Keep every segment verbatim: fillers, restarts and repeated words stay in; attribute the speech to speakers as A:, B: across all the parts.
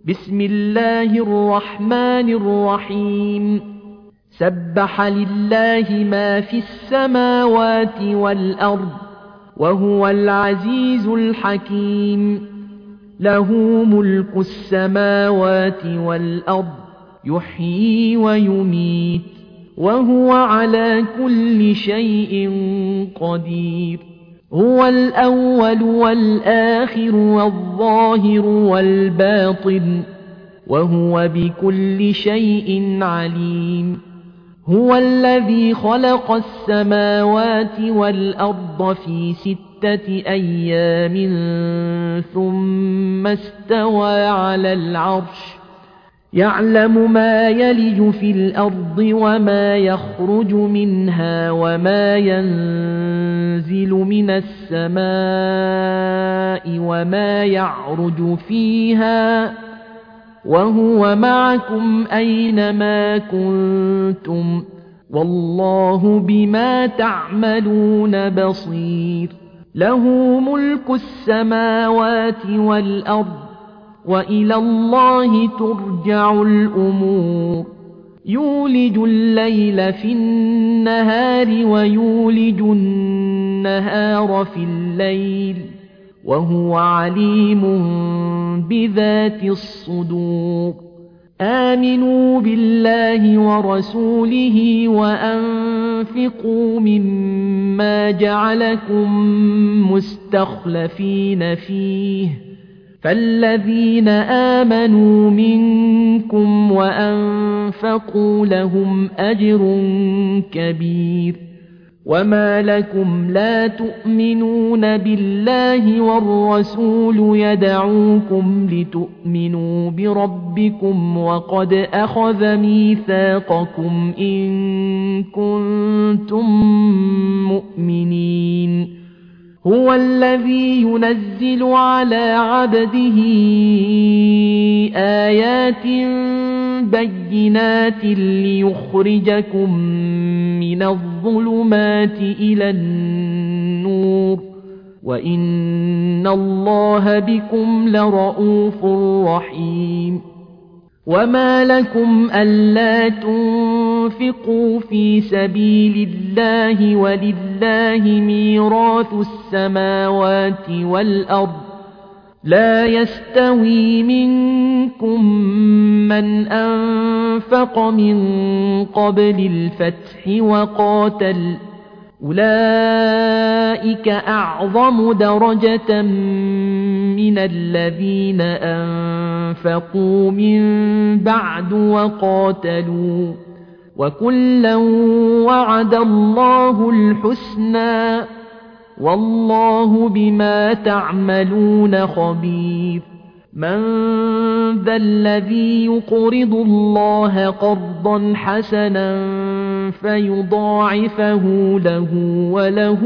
A: بسم الله الرحمن الرحيم سبح لله ما في السماوات والأرض وهو العزيز الحكيم له ملك السماوات والأرض يحيي ويميت وهو على كل شيء قدير هو الأول والآخر والظاهر والباطن وهو بكل شيء عليم هو الذي خلق السماوات والأرض في ستة أيام ثم استوى على العرش يعلم ما يلج في الأرض وما يخرج منها وما ينزل من السماء وما يعرج فيها وهو معكم أينما كنتم والله بما تعملون بصير له ملك السماوات والأرض وإلى الله ترجع الأمور يولج الليل في النهار ويولج النهار في الليل وهو عليم بذات الصدور آمنوا بالله ورسوله وأنفقوا مما جعلكم مستخلفين فيه فالذين آمنوا منكم وأنفقوا لهم أجر كبير وما لكم لا تؤمنون بالله والرسول يدعوكم لتؤمنوا بربكم وقد أخذ ميثاقكم إن كنتم مؤمنين هو الذي ينزل على عبده آيات بينات ليخرجكم من الظلمات إلى النور وإن الله بكم لرءوف رحيم وما لكم ألا تنفقوا في سبيل الله ولله ميراث السماوات والأرض لا يستوي منكم من أنفق من قبل الفتح وقاتل أولئك أعظم درجة من الذين أنفقوا من بعد وقاتلوا وكلا وعد الله الحسنى والله بما تعملون خبير من ذا الذي يقرض الله قرضا حسنا فيضاعفه له وله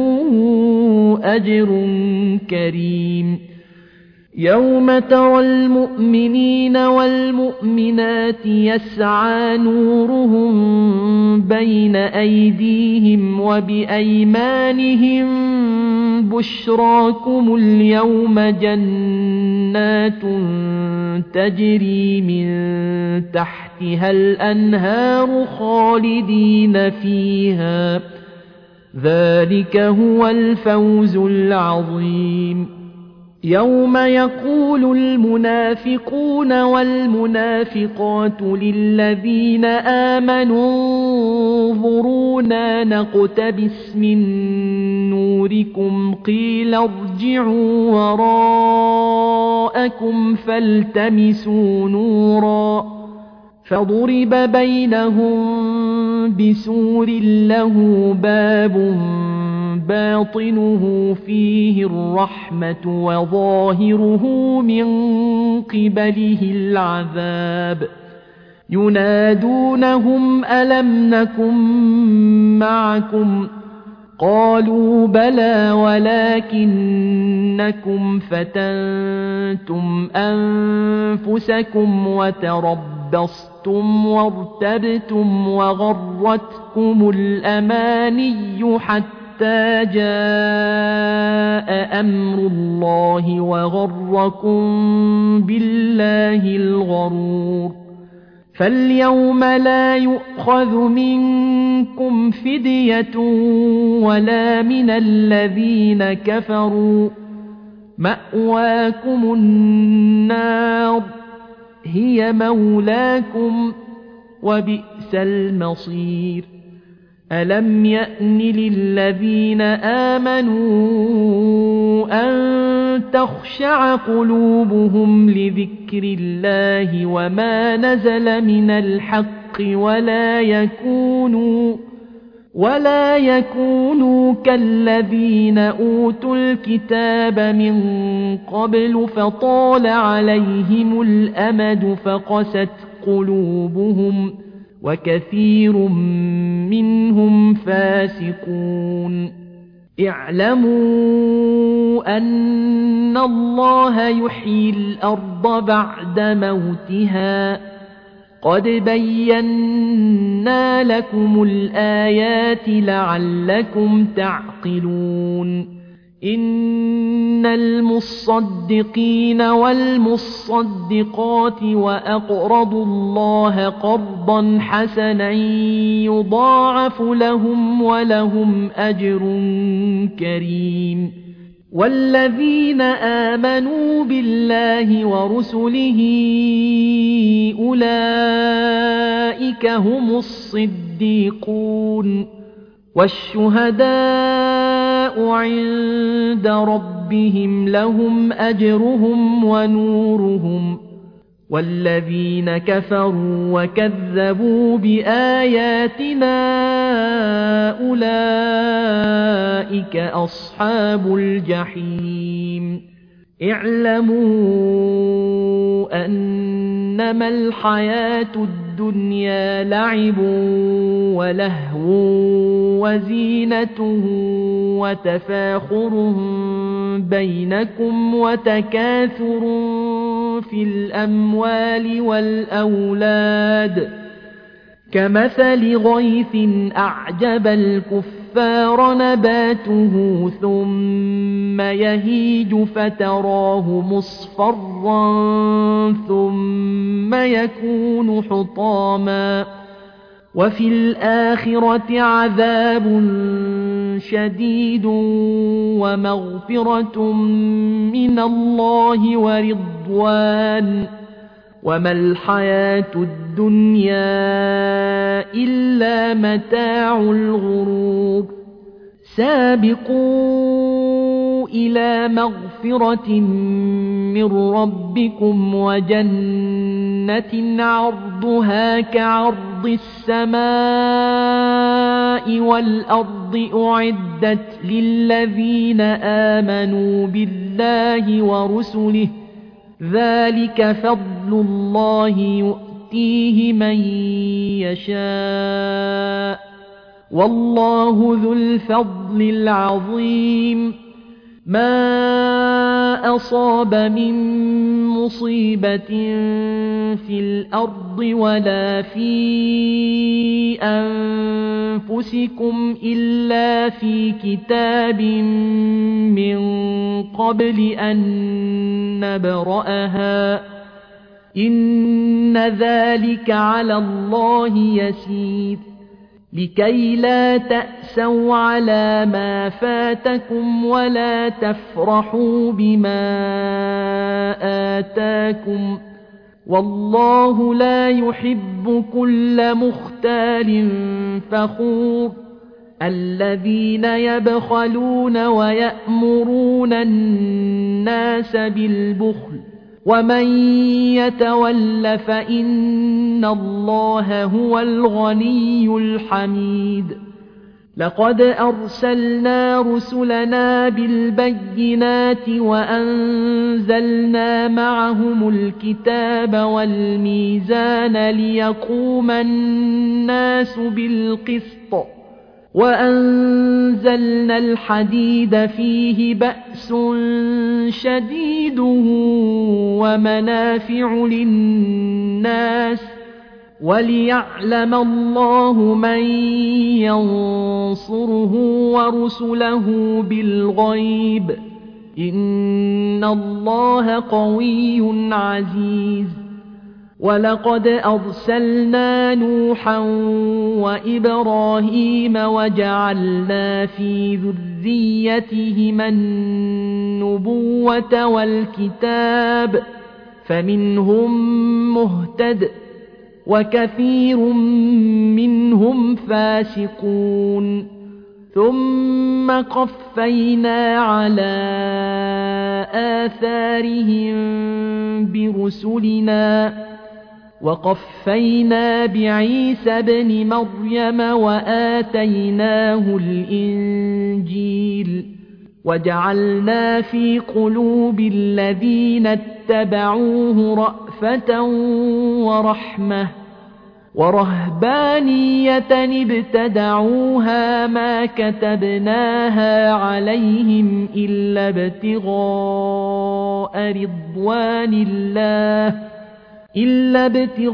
A: أجر كريم يوم ترى المؤمنين والمؤمنات يسعى نورهم بين أيديهم وبأيمانهم بشراكم اليوم جنات تجري من تحتها الأنهار خالدين فيها ذلك هو الفوز العظيم يوم يقول المنافقون والمنافقات للذين آمنوا انظرونا نقتبس من نوركم قيل ارجعوا وراءكم فالتمسوا نورا فضرب بينهم بسور له باب باطنه فيه الرحمة وظاهره من قبله العذاب ينادونهم ألم نكن معكم قالوا بلى ولكنكم فتنتم أنفسكم وتربصتم وارتبتم وغرتكم الأماني حتى حتى جاء أمر الله وغركم بالله الغرور فاليوم لا يؤخذ منكم فدية ولا من الذين كفروا مأواكم النار هي مولاكم وبئس المصير ألم يأن للذين آمنوا أن تخشع قلوبهم لذكر الله وما نزل من الحق ولا يكونوا ولا يكونوا كالذين أوتوا الكتاب من قبل فطال عليهم الأمد فقست قلوبهم وكثير منهم فاسقون اعلموا أن الله يحيي الأرض بعد موتها قد بينا لكم الآيات لعلكم تعقلون إن المصدقين والمصدقات وأقرضوا الله قرضا حسنا يضاعف لهم ولهم أجر كريم والذين آمنوا بالله ورسله أولئك هم الصديقون والشهداء عند ربهم لهم أجرهم ونورهم والذين كفروا وكذبوا بآياتنا أولئك أصحاب الجحيم اعلموا أنما الحياة الدنيا لعب ولهو وزينة وتفاخر بينكم وتكاثر في الأموال والأولاد كمثل غيث أعجب الكفار نباته ثم يهيج فتراه مصفرا ثم يكون حطاما وفي الآخرة عذاب شديد ومغفرة من الله ورضوان وما الحياة الدنيا إلا متاع الغرور سابقوا إلى مغفرة من ربكم وجنة عرضها كعرض السماء والأرض أعدت للذين آمنوا بالله ورسله ذلك فضل الله يؤتيه من يشاء والله ذو الفضل العظيم ما أصاب من مصيبة في الأرض ولا في أنفسكم إلا في كتاب من قبل أن نبرأها إن ذلك على الله يسير لكي لا تأسوا على ما فاتكم ولا تفرحوا بما آتاكم والله لا يحب كل مختال فخور الذين يبخلون ويأمرون الناس بالبخل ومن يتول فإن الله هو الغني الحميد لقد أرسلنا رسلنا بالبينات وأنزلنا معهم الكتاب والميزان ليقوم الناس بالقسط وأنزلنا الحديد فيه بأس شديد ومنافع للناس وليعلم الله من ينصره ورسله بالغيب إن الله قوي عزيز ولقد أرسلنا نوحا وإبراهيم وجعلنا في ذريتهما النبوة والكتاب فمنهم مهتد وكثير منهم فاسقون ثم قفينا على آثارهم برسلنا وقفينا بعيسى ابن مريم وآتيناه الإنجيل وجعلنا في قلوب الذين اتبعوه رأفة ورحمة ورهبانية ابتدعوها ما كتبناها عليهم إلا ابتغاء رضوان الله إلا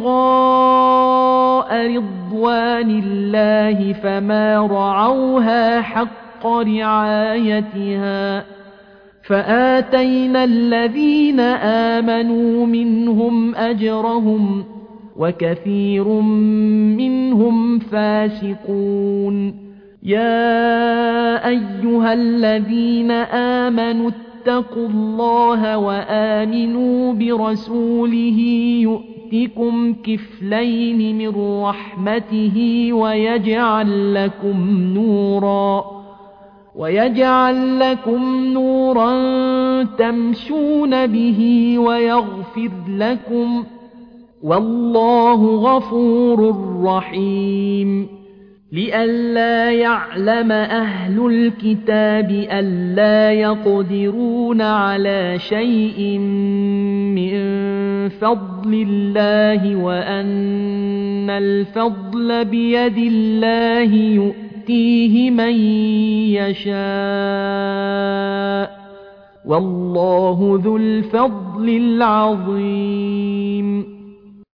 A: ابتغاء رضوان الله فما رعوها حق رعايتها فآتينا الذين آمنوا منهم أجرهم وكثير منهم فاسقون يا أيها الذين آمنوا اتقوا الله وآمنوا برسوله يؤتكم كفلين من رحمته ويجعل لكم نورا ويجعل لكم نورا تمشون به ويغفر لكم والله غفور رحيم لئلا يعلم أهل الكتاب ألا يقدرون على شيء من فضل الله وأن الفضل بيد الله يؤتيه من يشاء والله ذو الفضل العظيم